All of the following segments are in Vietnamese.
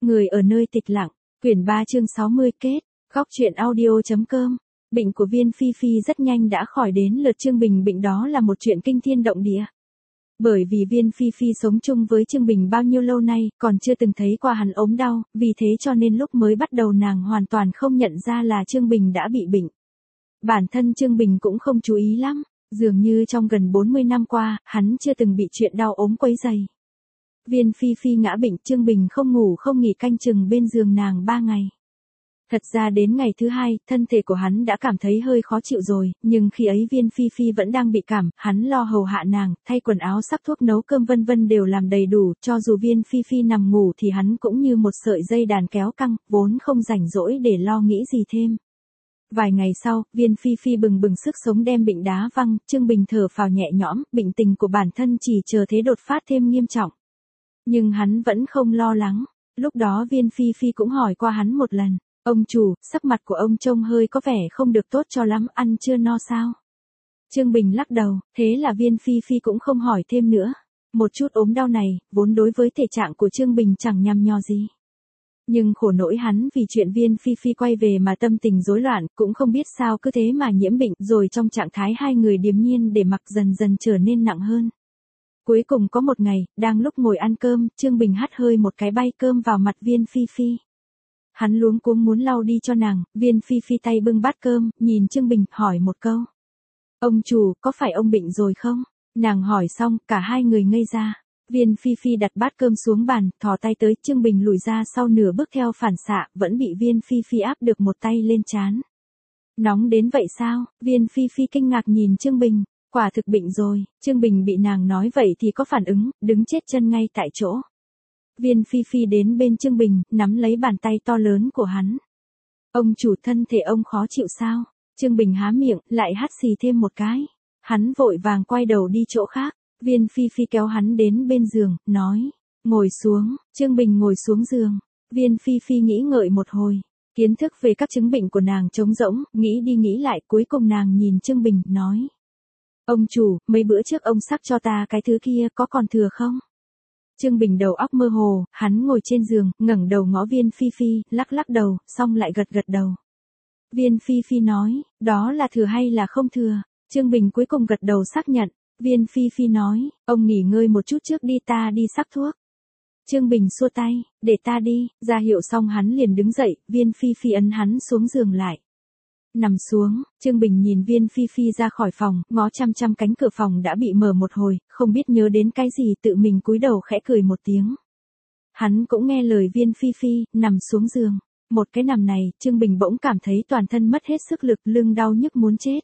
Người ở nơi tịch lặng, quyển 3 chương 60 kết, góc truyện audio.com. Bệnh của Viên Phi Phi rất nhanh đã khỏi đến lượt Trương Bình bệnh, đó là một chuyện kinh thiên động địa. Bởi vì Viên Phi Phi sống chung với Trương Bình bao nhiêu lâu nay, còn chưa từng thấy qua hắn ốm đau, vì thế cho nên lúc mới bắt đầu nàng hoàn toàn không nhận ra là Trương Bình đã bị bệnh. Bản thân Trương Bình cũng không chú ý lắm, dường như trong gần 40 năm qua, hắn chưa từng bị chuyện đau ốm quấy rầy. Viên Phi Phi ngã bệnh, Trương Bình không ngủ không nghỉ canh chừng bên giường nàng 3 ngày. Thật ra đến ngày thứ 2, thân thể của hắn đã cảm thấy hơi khó chịu rồi, nhưng khi ấy Viên Phi Phi vẫn đang bị cảm, hắn lo hầu hạ nàng, thay quần áo, sắc thuốc, nấu cơm vân vân đều làm đầy đủ, cho dù Viên Phi Phi nằm ngủ thì hắn cũng như một sợi dây đàn kéo căng, vốn không rảnh rỗi để lo nghĩ gì thêm. Vài ngày sau, Viên Phi Phi bừng bừng sức sống đem bệnh đá văng, Trương Bình thở phào nhẹ nhõm, bệnh tình của bản thân chỉ chờ thế đột phát thêm nghiêm trọng. Nhưng hắn vẫn không lo lắng, lúc đó Viên Phi Phi cũng hỏi qua hắn một lần, ông chủ, sắc mặt của ông trông hơi có vẻ không được tốt cho lắm, ăn chưa no sao? Trương Bình lắc đầu, thế là Viên Phi Phi cũng không hỏi thêm nữa. Một chút ốm đau này, vốn đối với thể trạng của Trương Bình chẳng nhằm nho gì. Nhưng khổ nỗi hắn vì chuyện Viên Phi Phi quay về mà tâm tình rối loạn, cũng không biết sao cứ thế mà nhiễm bệnh, rồi trong trạng thái hai người điềm nhiên để mặc dần dần trở nên nặng hơn. Cuối cùng có một ngày, đang lúc ngồi ăn cơm, Trương Bình hắt hơi một cái bay cơm vào mặt Viên Phi Phi. Hắn luống cuống muốn lau đi cho nàng, Viên Phi Phi tay bưng bát cơm, nhìn Trương Bình, hỏi một câu. Ông chủ, có phải ông bệnh rồi không? Nàng hỏi xong, cả hai người ngây ra. Viên Phi Phi đặt bát cơm xuống bàn, thò tay tới, Trương Bình lùi ra sau nửa bước theo phản xạ, vẫn bị Viên Phi Phi áp được một tay lên trán. Nóng đến vậy sao? Viên Phi Phi kinh ngạc nhìn Trương Bình. Quả thực bệnh rồi, Trương Bình bị nàng nói vậy thì có phản ứng, đứng chết chân ngay tại chỗ. Viên Phi Phi đến bên Trương Bình, nắm lấy bàn tay to lớn của hắn. Ông chủ, thân thể ông khó chịu sao? Trương Bình há miệng, lại hắt xì thêm một cái. Hắn vội vàng quay đầu đi chỗ khác. Viên Phi Phi kéo hắn đến bên giường, nói, ngồi xuống. Trương Bình ngồi xuống giường. Viên Phi Phi nghĩ ngợi một hồi. Kiến thức về các chứng bệnh của nàng trống rỗng, nghĩ đi nghĩ lại, cuối cùng nàng nhìn Trương Bình, nói. Ông chủ, mấy bữa trước ông sắc cho ta cái thứ kia có còn thừa không? Trương Bình đầu óc mơ hồ, hắn ngồi trên giường, ngẩng đầu ngó Viên Phi Phi, lắc lắc đầu, xong lại gật gật đầu. Viên Phi Phi nói, đó là thừa hay là không thừa? Trương Bình cuối cùng gật đầu xác nhận. Viên Phi Phi nói, ông nghỉ ngơi một chút trước đi, ta đi sắc thuốc. Trương Bình xua tay, để ta đi, ra hiệu xong hắn liền đứng dậy, Viên Phi Phi ấn hắn xuống giường lại. Nằm xuống, Trương Bình nhìn Viên Phi Phi ra khỏi phòng, ngó chăm chăm cánh cửa phòng đã bị mở một hồi, không biết nhớ đến cái gì tự mình cúi đầu khẽ cười một tiếng. Hắn cũng nghe lời Viên Phi Phi, nằm xuống giường. Một cái nằm này, Trương Bình bỗng cảm thấy toàn thân mất hết sức lực, lưng đau nhức muốn chết.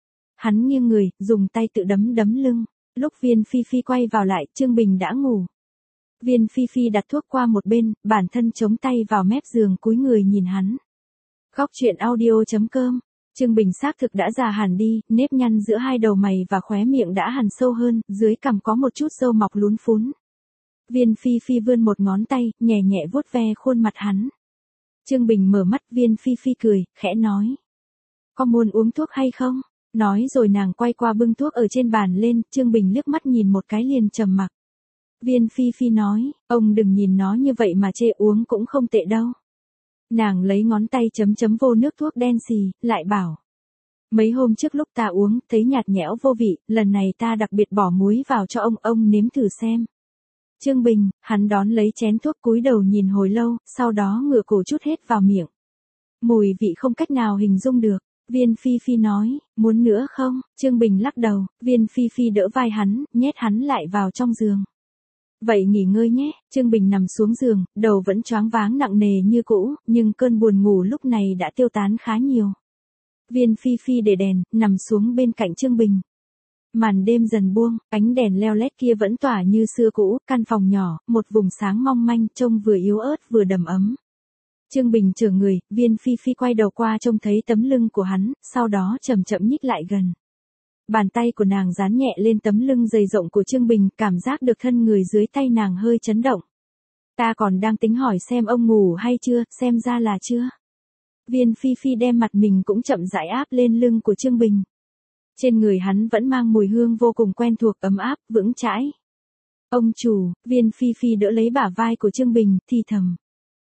Hắn nghiêng người, dùng tay tự đấm đấm lưng. Lúc Viên Phi Phi quay vào lại, Trương Bình đã ngủ. Viên Phi Phi đặt thuốc qua một bên, bản thân chống tay vào mép giường cúi người nhìn hắn. Góc truyện audio.com. Trương Bình xác thực đã già hẳn đi, nếp nhăn giữa hai đầu mày và khóe miệng đã hằn sâu hơn, dưới cằm có một chút râu mọc lún phún. Viên Phi Phi vươn một ngón tay, nhẹ nhẹ vuốt ve khuôn mặt hắn. Trương Bình mở mắt, Viên Phi Phi cười, khẽ nói. Có muốn uống thuốc hay không? Nói rồi nàng quay qua bưng thuốc ở trên bàn lên, Trương Bình liếc mắt nhìn một cái liền trầm mặc. Viên Phi Phi nói, ông đừng nhìn nó như vậy mà chê, uống cũng không tệ đâu. Nàng lấy ngón tay chấm chấm vô nước thuốc đen xì, lại bảo. Mấy hôm trước lúc ta uống, thấy nhạt nhẽo vô vị, lần này ta đặc biệt bỏ muối vào cho ông nếm thử xem. Trương Bình, hắn đón lấy chén thuốc cúi đầu nhìn hồi lâu, sau đó ngửa cổ chút hết vào miệng. Mùi vị không cách nào hình dung được. Viên Phi Phi nói, muốn nữa không? Trương Bình lắc đầu, Viên Phi Phi đỡ vai hắn, nhét hắn lại vào trong giường. Vậy nghỉ ngơi nhé. Trương Bình nằm xuống giường, đầu vẫn choáng váng nặng nề như cũ, nhưng cơn buồn ngủ lúc này đã tiêu tán khá nhiều. Viên Phi Phi để đèn, nằm xuống bên cạnh Trương Bình. Màn đêm dần buông, ánh đèn leo lét kia vẫn tỏa như xưa cũ, căn phòng nhỏ, một vùng sáng mong manh, trông vừa yếu ớt vừa đầm ấm. Trương Bình trở người, Viên Phi Phi quay đầu qua trông thấy tấm lưng của hắn, sau đó chậm chậm nhích lại gần. Bàn tay của nàng dán nhẹ lên tấm lưng dày rộng của Trương Bình, cảm giác được thân người dưới tay nàng hơi chấn động. Ta còn đang tính hỏi xem ông ngủ hay chưa, xem ra là chưa. Viên Phi Phi đem mặt mình cũng chậm rãi áp lên lưng của Trương Bình. Trên người hắn vẫn mang mùi hương vô cùng quen thuộc, ấm áp, vững chãi. Ông chủ, Viên Phi Phi đỡ lấy bả vai của Trương Bình, thì thầm.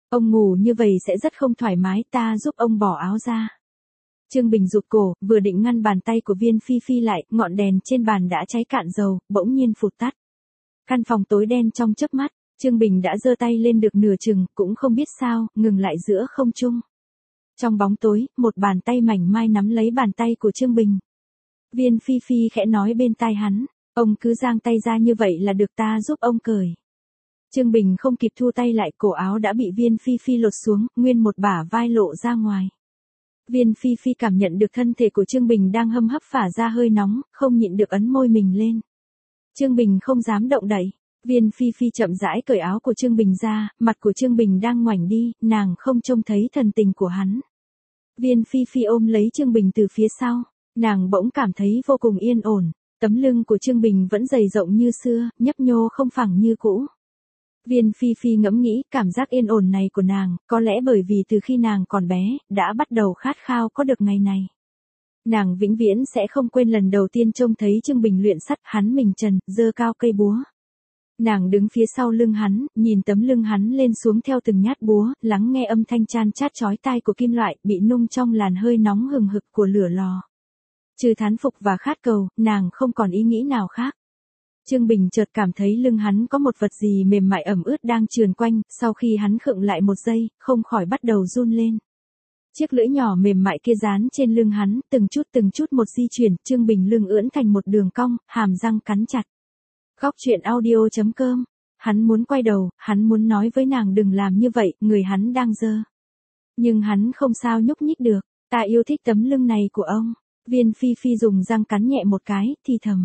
Ông ngủ như vậy sẽ rất không thoải mái, ta giúp ông bỏ áo ra. Trương Bình rụt cổ, vừa định ngăn bàn tay của Viên Phi Phi lại, ngọn đèn trên bàn đã cháy cạn dầu, bỗng nhiên phụt tắt. Căn phòng tối đen trong chớp mắt, Trương Bình đã giơ tay lên được nửa chừng, cũng không biết sao, ngừng lại giữa không trung. Trong bóng tối, một bàn tay mảnh mai nắm lấy bàn tay của Trương Bình. Viên Phi Phi khẽ nói bên tai hắn, ông cứ giang tay ra như vậy là được, ta giúp ông cởi. Trương Bình không kịp thu tay lại, cổ áo đã bị Viên Phi Phi lột xuống, nguyên một bả vai lộ ra ngoài. Viên Phi Phi cảm nhận được thân thể của Trương Bình đang hâm hấp phả ra hơi nóng, không nhịn được ấn môi mình lên. Trương Bình không dám động đậy. Viên Phi Phi chậm rãi cởi áo của Trương Bình ra, mặt của Trương Bình đang ngoảnh đi, nàng không trông thấy thần tình của hắn. Viên Phi Phi ôm lấy Trương Bình từ phía sau, nàng bỗng cảm thấy vô cùng yên ổn, tấm lưng của Trương Bình vẫn dày rộng như xưa, nhấp nhô không phẳng như cũ. Viên Phi Phi ngẫm nghĩ, cảm giác yên ổn này của nàng, có lẽ bởi vì từ khi nàng còn bé, đã bắt đầu khát khao có được ngày này. Nàng vĩnh viễn sẽ không quên lần đầu tiên trông thấy Trương Bình luyện sắt, hắn mình trần, giơ cao cây búa. Nàng đứng phía sau lưng hắn, nhìn tấm lưng hắn lên xuống theo từng nhát búa, lắng nghe âm thanh chan chát chói tai của kim loại, bị nung trong làn hơi nóng hừng hực của lửa lò. Trừ thán phục và khát cầu, nàng không còn ý nghĩ nào khác. Trương Bình chợt cảm thấy lưng hắn có một vật gì mềm mại ẩm ướt đang trườn quanh, sau khi hắn khựng lại một giây, không khỏi bắt đầu run lên. Chiếc lưỡi nhỏ mềm mại kia dán trên lưng hắn, từng chút một di chuyển, Trương Bình lưng ưỡn thành một đường cong, hàm răng cắn chặt. Góc truyện audio.com. Hắn muốn quay đầu, hắn muốn nói với nàng đừng làm như vậy, người hắn đang dơ. Nhưng hắn không sao nhúc nhích được, ta yêu thích tấm lưng này của ông. Viên Phi Phi dùng răng cắn nhẹ một cái, thì thầm.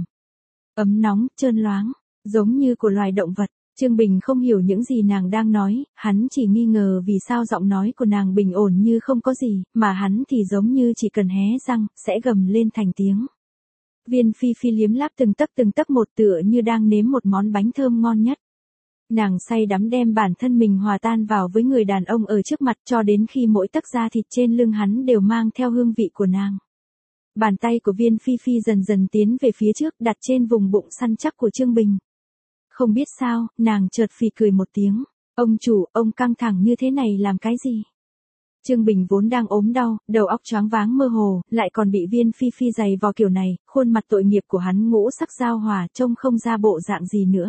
Ấm nóng, trơn loáng, giống như của loài động vật. Trương Bình không hiểu những gì nàng đang nói, hắn chỉ nghi ngờ vì sao giọng nói của nàng bình ổn như không có gì, mà hắn thì giống như chỉ cần hé răng, sẽ gầm lên thành tiếng. Viên Phi Phi liếm láp từng tấc một, tựa như đang nếm một món bánh thơm ngon nhất. Nàng say đắm đem bản thân mình hòa tan vào với người đàn ông ở trước mặt, cho đến khi mỗi tấc da thịt trên lưng hắn đều mang theo hương vị của nàng. Bàn tay của Viên Phi Phi dần dần tiến về phía trước, đặt trên vùng bụng săn chắc của Trương Bình. Không biết sao, nàng chợt phì cười một tiếng. Ông chủ, ông căng thẳng như thế này làm cái gì? Trương Bình vốn đang ốm đau, đầu óc choáng váng mơ hồ, lại còn bị Viên Phi Phi giày vò kiểu này, khuôn mặt tội nghiệp của hắn ngũ sắc giao hòa, trông không ra bộ dạng gì nữa.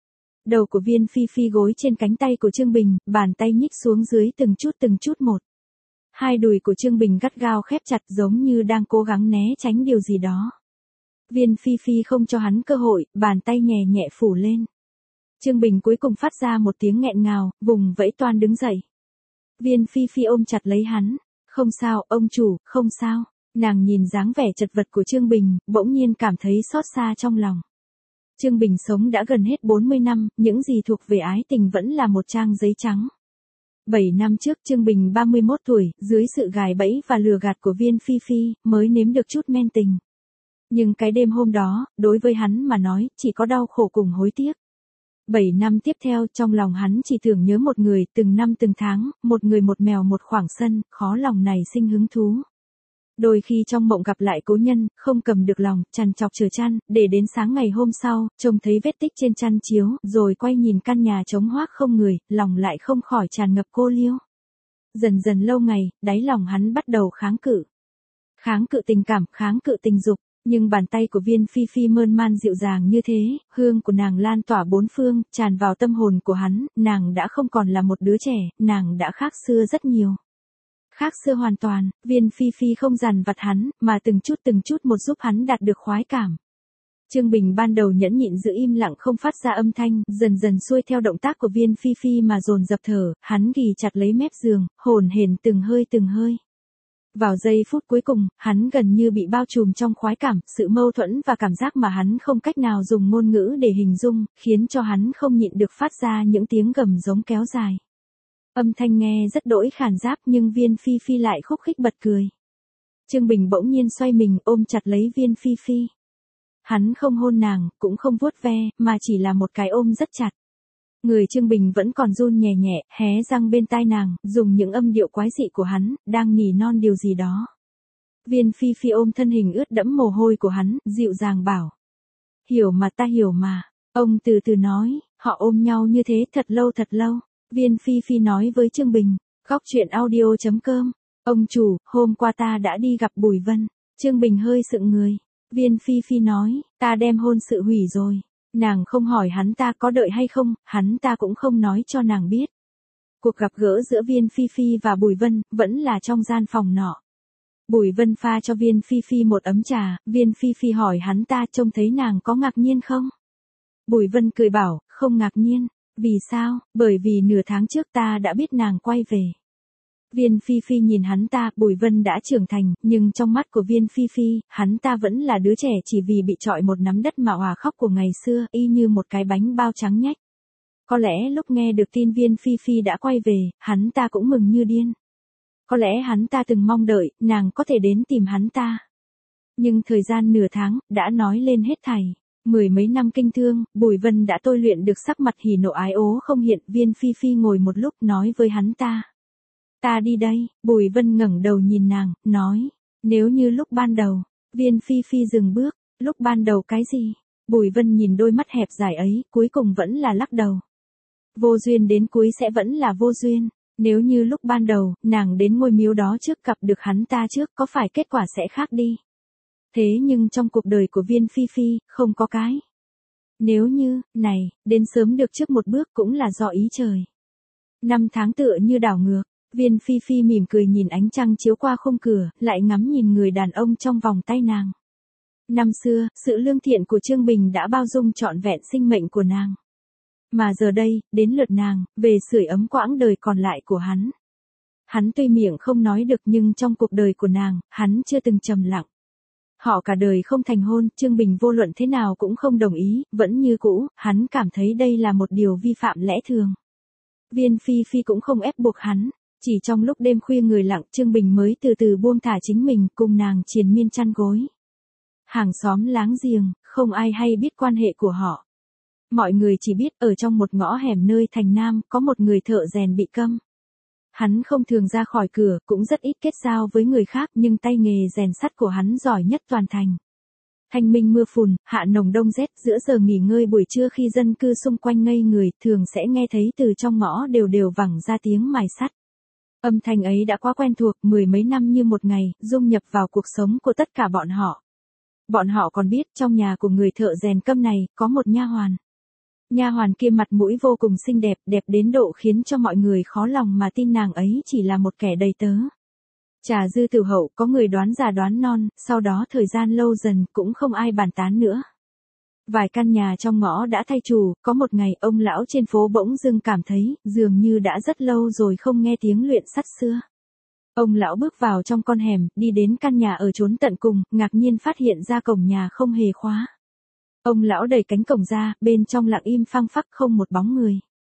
Đầu của Viên Phi Phi gối trên cánh tay của Trương Bình, bàn tay nhích xuống dưới từng chút một. Hai đùi của Trương Bình gắt gao khép chặt, giống như đang cố gắng né tránh điều gì đó. Viên Phi Phi không cho hắn cơ hội, bàn tay nhẹ nhẹ phủ lên. Trương Bình cuối cùng phát ra một tiếng nghẹn ngào, vùng vẫy toan đứng dậy. Viên Phi Phi ôm chặt lấy hắn. Không sao, ông chủ, không sao. Nàng nhìn dáng vẻ chật vật của Trương Bình, bỗng nhiên cảm thấy xót xa trong lòng. Trương Bình sống đã gần hết 40 năm, những gì thuộc về ái tình vẫn là một trang giấy trắng. 7 năm trước Trương Bình 31 tuổi, dưới sự gài bẫy và lừa gạt của Viên Phi Phi, mới nếm được chút men tình. Nhưng cái đêm hôm đó, đối với hắn mà nói, chỉ có đau khổ cùng hối tiếc. 7 năm tiếp theo, trong lòng hắn chỉ tưởng nhớ một người, từng năm từng tháng, một người một mèo một khoảng sân, khó lòng này sinh hứng thú. Đôi khi trong mộng gặp lại cố nhân, không cầm được lòng, trằn trọc chờ chăn, để đến sáng ngày hôm sau, trông thấy vết tích trên chăn chiếu, rồi quay nhìn căn nhà trống hoác không người, lòng lại không khỏi tràn ngập cô liêu. Dần dần lâu ngày, đáy lòng hắn bắt đầu kháng cự. Kháng cự tình cảm, kháng cự tình dục. Nhưng bàn tay của Viên Phi Phi mơn man dịu dàng như thế, hương của nàng lan tỏa bốn phương, tràn vào tâm hồn của hắn, nàng đã không còn là một đứa trẻ, nàng đã khác xưa rất nhiều. Khác xưa hoàn toàn, Viên Phi Phi không dằn vặt hắn, mà từng chút một giúp hắn đạt được khoái cảm. Trương Bình ban đầu nhẫn nhịn giữ im lặng không phát ra âm thanh, dần dần xuôi theo động tác của Viên Phi Phi mà dồn dập thở, hắn ghì chặt lấy mép giường, hồn hển từng hơi. Vào giây phút cuối cùng, hắn gần như bị bao trùm trong khoái cảm, sự mâu thuẫn và cảm giác mà hắn không cách nào dùng ngôn ngữ để hình dung, khiến cho hắn không nhịn được phát ra những tiếng gầm giống kéo dài. Âm thanh nghe rất đỗi khàn giáp nhưng Viên Phi Phi lại khúc khích bật cười. Trương Bình bỗng nhiên xoay mình ôm chặt lấy Viên Phi Phi. Hắn không hôn nàng, cũng không vuốt ve, mà chỉ là một cái ôm rất chặt. Người Trương Bình vẫn còn run nhẹ nhẹ, hé răng bên tai nàng, dùng những âm điệu quái dị của hắn, đang nỉ non điều gì đó. Viên Phi Phi ôm thân hình ướt đẫm mồ hôi của hắn, dịu dàng bảo. Hiểu mà, ta hiểu mà. Ông từ từ nói, họ ôm nhau như thế thật lâu. Viên Phi Phi nói với Trương Bình. Góc truyện audio.com. Ông chủ, hôm qua ta đã đi gặp Bùi Vân. Trương Bình hơi sững người. Viên Phi Phi nói, ta đem hôn sự hủy rồi. Nàng không hỏi hắn ta có đợi hay không, hắn ta cũng không nói cho nàng biết. Cuộc gặp gỡ giữa Viên Phi Phi và Bùi Vân, vẫn là trong gian phòng nọ. Bùi Vân pha cho Viên Phi Phi một ấm trà, Viên Phi Phi hỏi hắn ta trông thấy nàng có ngạc nhiên không? Bùi Vân cười bảo, không ngạc nhiên. Vì sao? Bởi vì nửa tháng trước ta đã biết nàng quay về. Viên Phi Phi nhìn hắn ta, Bùi Vân đã trưởng thành, nhưng trong mắt của Viên Phi Phi, hắn ta vẫn là đứa trẻ chỉ vì bị trọi một nắm đất mà òa khóc của ngày xưa, y như một cái bánh bao trắng nhách. Có lẽ lúc nghe được tin Viên Phi Phi đã quay về, hắn ta cũng mừng như điên. Có lẽ hắn ta từng mong đợi, nàng có thể đến tìm hắn ta. Nhưng thời gian nửa tháng, đã nói lên hết thảy. Mười mấy năm kinh thương, Bùi Vân đã tôi luyện được sắc mặt hỉ nộ ái ố không hiện. Viên Phi Phi ngồi một lúc nói với hắn ta. Ta đi đây. Bùi Vân ngẩng đầu nhìn nàng, nói. Nếu như lúc ban đầu. Viên Phi Phi dừng bước. Lúc ban đầu cái gì? Bùi Vân nhìn đôi mắt hẹp dài ấy, cuối cùng vẫn là lắc đầu. Vô duyên đến cuối sẽ vẫn là vô duyên. Nếu như lúc ban đầu, nàng đến ngôi miếu đó trước gặp được hắn ta trước, có phải kết quả sẽ khác đi? Thế nhưng trong cuộc đời của Viên Phi Phi, không có cái. Nếu như, này, đến sớm được trước một bước cũng là do ý trời. Năm tháng tựa như đảo ngược, Viên Phi Phi mỉm cười nhìn ánh trăng chiếu qua khung cửa, lại ngắm nhìn người đàn ông trong vòng tay nàng. Năm xưa, sự lương thiện của Trương Bình đã bao dung trọn vẹn sinh mệnh của nàng. Mà giờ đây, đến lượt nàng, về sưởi ấm quãng đời còn lại của hắn. Hắn tuy miệng không nói được nhưng trong cuộc đời của nàng, hắn chưa từng trầm lặng. Họ cả đời không thành hôn, Trương Bình vô luận thế nào cũng không đồng ý, vẫn như cũ, hắn cảm thấy đây là một điều vi phạm lẽ thường. Viên Phi Phi cũng không ép buộc hắn, chỉ trong lúc đêm khuya người lặng Trương Bình mới từ từ buông thả chính mình cùng nàng triền miên chăn gối. Hàng xóm láng giềng, không ai hay biết quan hệ của họ. Mọi người chỉ biết ở trong một ngõ hẻm nơi thành Nam có một người thợ rèn bị câm. Hắn không thường ra khỏi cửa, cũng rất ít kết giao với người khác nhưng tay nghề rèn sắt của hắn giỏi nhất toàn thành. Thanh minh mưa phùn, hạ nồng đông rét, giữa giờ nghỉ ngơi buổi trưa khi dân cư xung quanh ngây người, thường sẽ nghe thấy từ trong ngõ đều đều vẳng ra tiếng mài sắt. Âm thanh ấy đã quá quen thuộc, mười mấy năm như một ngày, dung nhập vào cuộc sống của tất cả bọn họ. Bọn họ còn biết trong nhà của người thợ rèn câm này, có một nha hoàn. Nha hoàn kia mặt mũi vô cùng xinh đẹp, đẹp đến độ khiến cho mọi người khó lòng mà tin nàng ấy chỉ là một kẻ đầy tớ. Trà dư tiểu hậu, có người đoán già đoán non, sau đó thời gian lâu dần cũng không ai bàn tán nữa. Vài căn nhà trong ngõ đã thay chủ, có một ngày ông lão trên phố bỗng dưng cảm thấy, dường như đã rất lâu rồi không nghe tiếng luyện sắt xưa. Ông lão bước vào trong con hẻm, đi đến căn nhà ở chốn tận cùng, ngạc nhiên phát hiện ra cổng nhà không hề khóa. Ông lão đẩy cánh cổng ra, bên trong lặng im phăng phắc không một bóng người.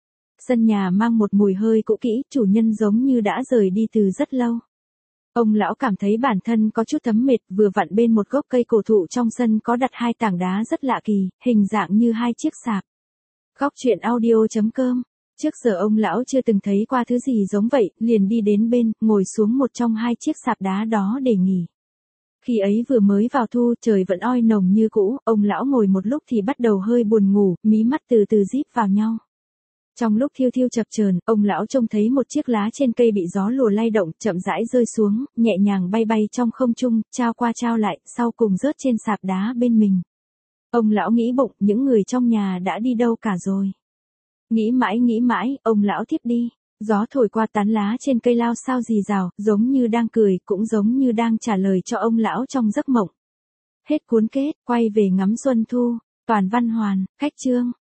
Sân nhà mang một mùi hơi cũ kỹ, chủ nhân giống như đã rời đi từ rất lâu. Ông lão cảm thấy bản thân có chút thấm mệt, vừa vặn bên một gốc cây cổ thụ trong sân có đặt hai tảng đá rất lạ kỳ, hình dạng như hai chiếc sạp. Góc truyện audio.com. Trước giờ ông lão chưa từng thấy qua thứ gì giống vậy, liền đi đến bên, ngồi xuống một trong hai chiếc sạp đá đó để nghỉ. Khi ấy vừa mới vào thu, trời vẫn oi nồng như cũ, ông lão ngồi một lúc thì bắt đầu hơi buồn ngủ, mí mắt từ từ díp vào nhau. Trong lúc thiêu thiêu chập chờn, ông lão trông thấy một chiếc lá trên cây bị gió lùa lay động, chậm rãi rơi xuống, nhẹ nhàng bay bay trong không trung, trao qua trao lại, sau cùng rớt trên sạp đá bên mình. Ông lão nghĩ bụng, những người trong nhà đã đi đâu cả rồi. Nghĩ mãi, ông lão thiếp đi. Gió thổi qua tán lá trên cây lao sao rì rào, giống như đang cười, cũng giống như đang trả lời cho ông lão trong giấc mộng. Hết cuốn kết, quay về ngắm xuân thu. Toàn văn hoàn, khách chương.